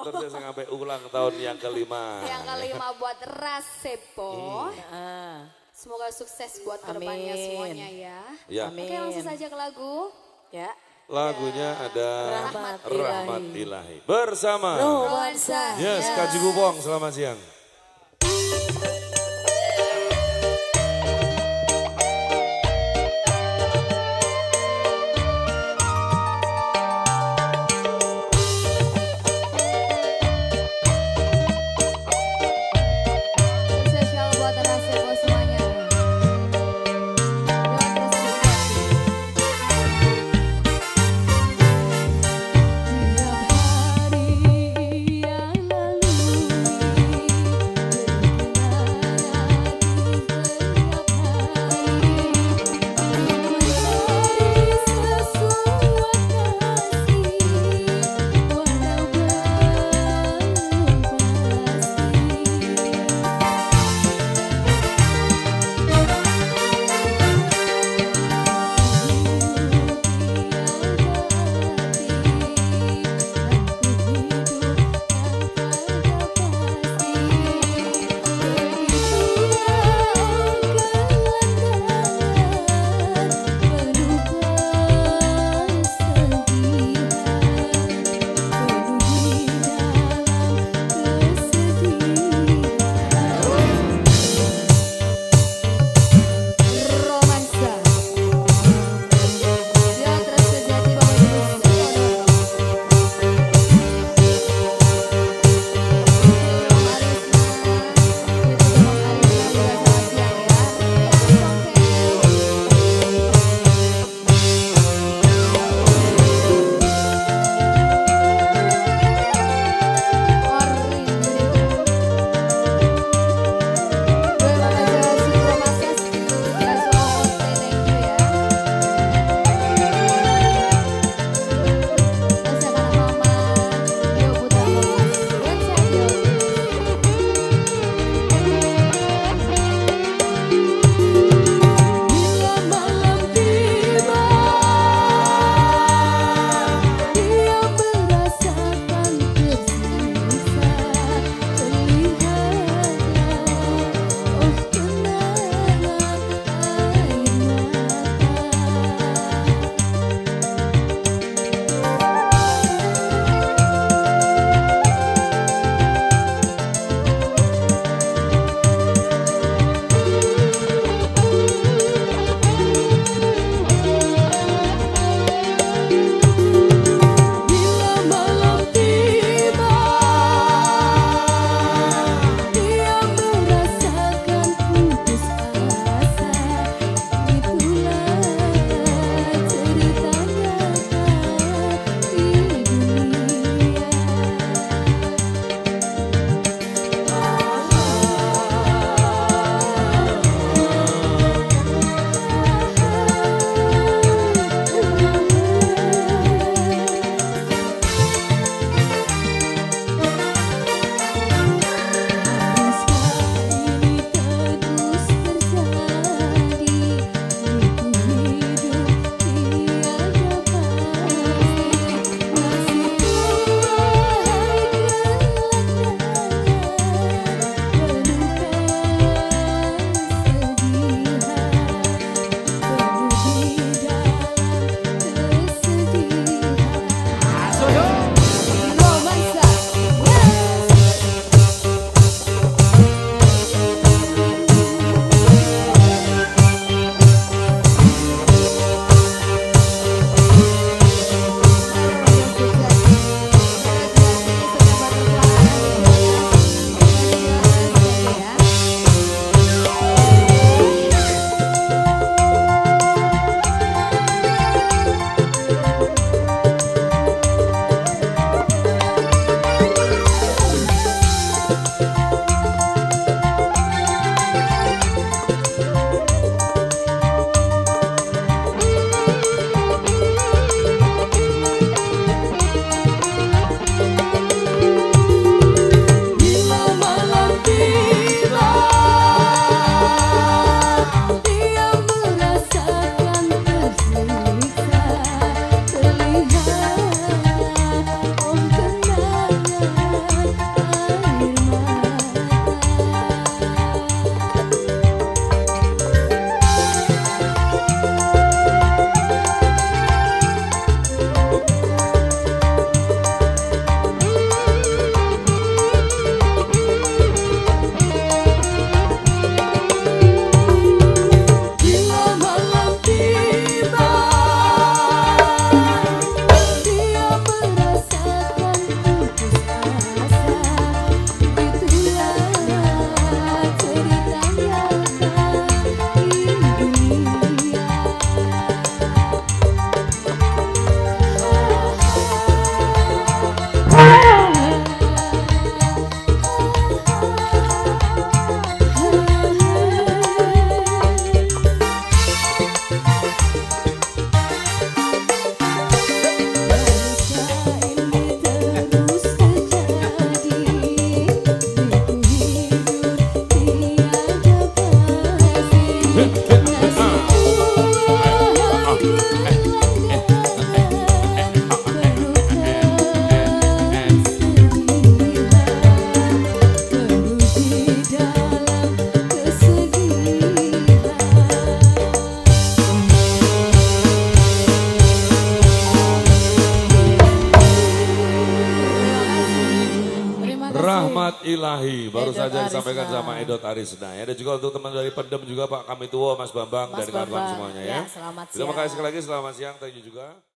terus sampai ulang tahun yang kelima. Yang kelima buat Rasepo. Semoga sukses buat kedepannya semuanya ya. Ya. Oke, langsung saja ke lagu. Ya. Lagunya ada Rahmat Ilahi. Bersama Romansa. Yes, Kak Jibubong, selamat siang. Spesial buat Rasepo semuanya. Tiap hari yang lalu Rahmat Ilahi. Baru Edot saja Arisna. disampaikan sama Edot Arisna. Ya. Dan juga untuk teman dari Pendem juga Pak Kami Tua, Mas Bambang, Mas dan kawan-kawan Bambang. semuanya ya. Ya, selamat Terima siang. kasih sekali lagi, selamat siang. Thank you juga.